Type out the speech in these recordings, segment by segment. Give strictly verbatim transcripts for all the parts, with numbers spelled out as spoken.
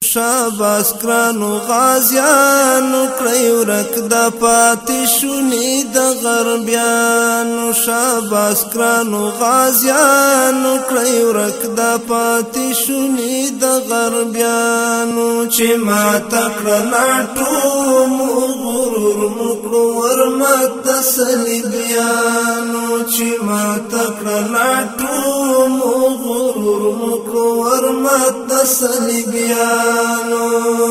شاباس کرانو غازیانو کړی ورک د پاتې شونې د غربیانو شاباس کرانو غازیانو کړی ورک د پاتې شونې د غربیانو چې ما تکړه ټول غرور مکړو ورمت صلیبیانو چې ما تکړه ټول غرور مکړو ورمت صلیبیانو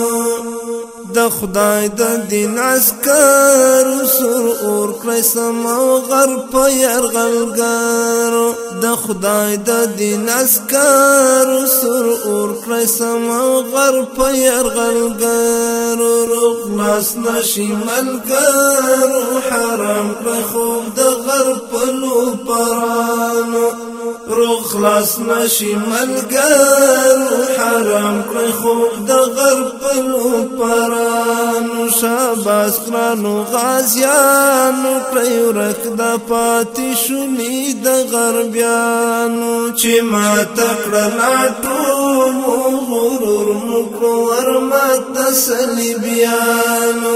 د خدای د دین عسكر سر اور کړی سم او غر په يرغلګارو د خدای د دین عسكر سر اور کړی سم او غر په يرغلګارو روغ ناس نشي ملګرو حرام کړی خوب د غر په لو پرانو روغ خلاص نشي ملګرو حرام کړی خوب د غر په لو پرانو شاباس کرانو غازیانو کړی ورک د پاتې شونې د غربیانو چې ما تکړه ټول غرور مکړو ورمت صلیبیانو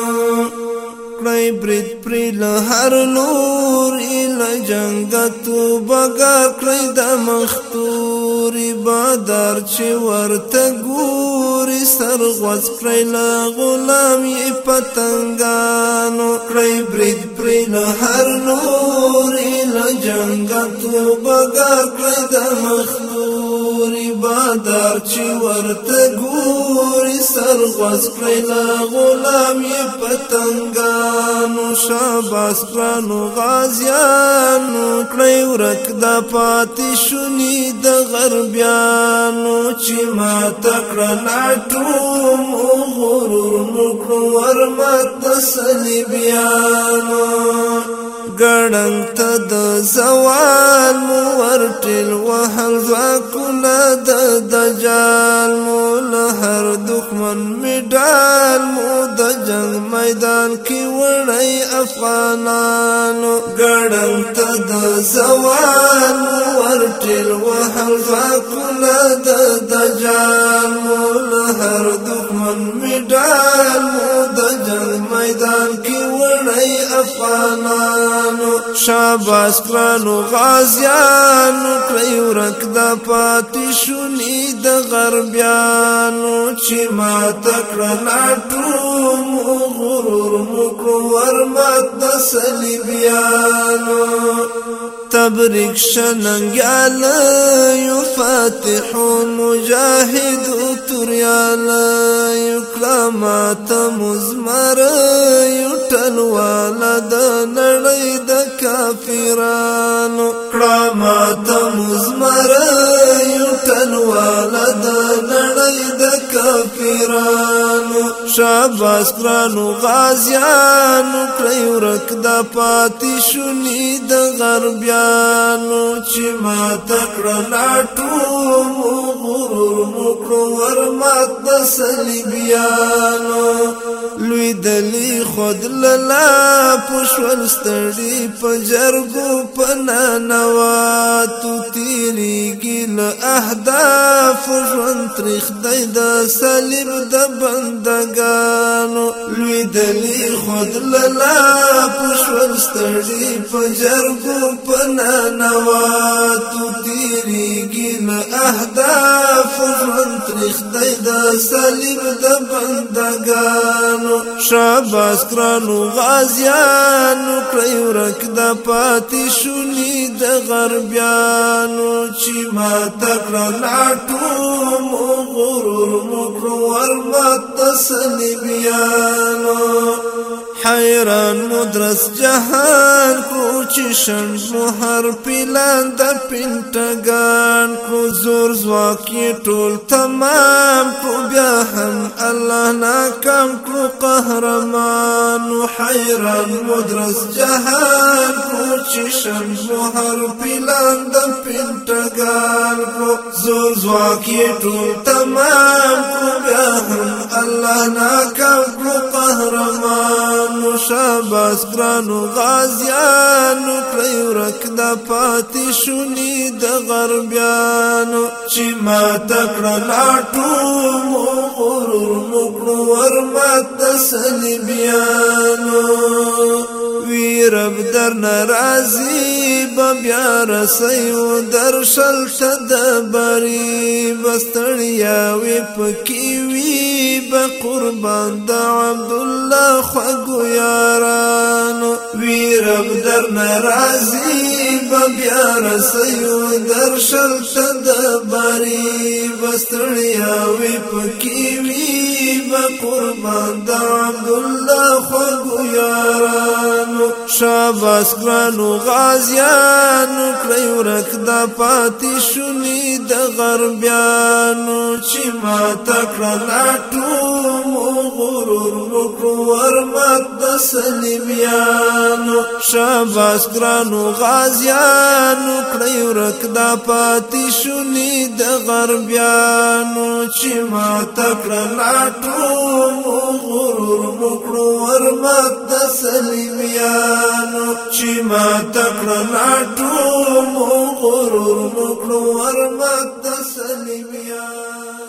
کړی برید پرې له هر لوري له جنګتو بګا کړی د مختوري بادار چې ورته ګوري سر غوڅ کړی له غلام یې پتنګانو کړی برید پرې له هر لوري له جنګتو بګا کړی د مختوري بادار چې ورته ګوري سر غوڅ کړی له غلام یې پتنګانو شاباس کرانو غازیانو کړی ورک د پاتې شونې د غربیانو چې ما تکړه ټول غرور مکړو ورمت صلیبیانو ګړنګ ته د زوال مو ورټل وهل ځواکونه د دجال مو له هر دښمن مډال مو د جنگ میدان کې وړی افغانانو ګړنګ ته د زوال مو ورټل وهل ځواکونه د دجال مو له هر دښمن مډال مو د جنگ میدان کې وړی افغانانو شاباس کرانو غازیانو کړی ورک د پاتې شونې د غربیانو چې ما تکړه ټول غرور مکړو ورمت صلیبیانو تبریک شننګالیو فاتحون مجاهد توریالیو کلامات مزمریو ټلواله د نړۍ د کافرانو کلامات مزمریو ټلواله د نړۍ د کافرانو شاباس کرانو غازیانو کړی ورک د پاتې شونې د غربیانو چې ما تکړه ټول غرور مکړو ورمت صلیبیانو لوی دلی خود للا پښول ستړي په جرګو په نانواتو تیریږي له اهداف ژوند تریخ دی د صلیب د بندګانو لوی دلی خود للا پښول ستړي په جرګو په نانواتو تیریږي له اهداف ژوند تریخ دی د صلیب د بندګانو شاباس کرانو غازیانو کړی ورک د پاتې شونې د غربیانو چې ما تکړه ټول غرور مکړو ورمت صلیبیانو حیران مدرس جهان کو چې شند مهر پلان د پینټګان کو زور ځواکي ټول تمام کو بیا هم الله ناکام کو قهرمان حیران مدرس جهان کو چې شند مهر پلان د پینټګان کو زور ځواکي ټول تمام کو بیا هم الله ناکام کو قهرمان شاباس کرانو غازیانو کړی ورک د پاتې شونې د غربیانو چې ما تکړه ټول صلیبیانو وی رب در ناراضی بیا رسیو در شلت دبری بستړیا وی پکی وی به قربان د عبدالله خو یارانو وی رب در ناراضی بیا رسیو در شلت دبری بستړیا وی پکی وی به قربان د عبدالله خو یارانو شاباس ګرانو غازیانو کړی ورک د پاتې شونی د غربیانو چې ما تکړه لاټو غرور وکړو ورمات د صلیبیانو شاباس ګرانو غازیانو کړی ورک د پاتې شونی د غربیانو چې ما تکړه لاټو غرور وکړو ورمات د صلیبیانو چې ما تکړه لاټو غرور وکړو ورمات د صلیبیانو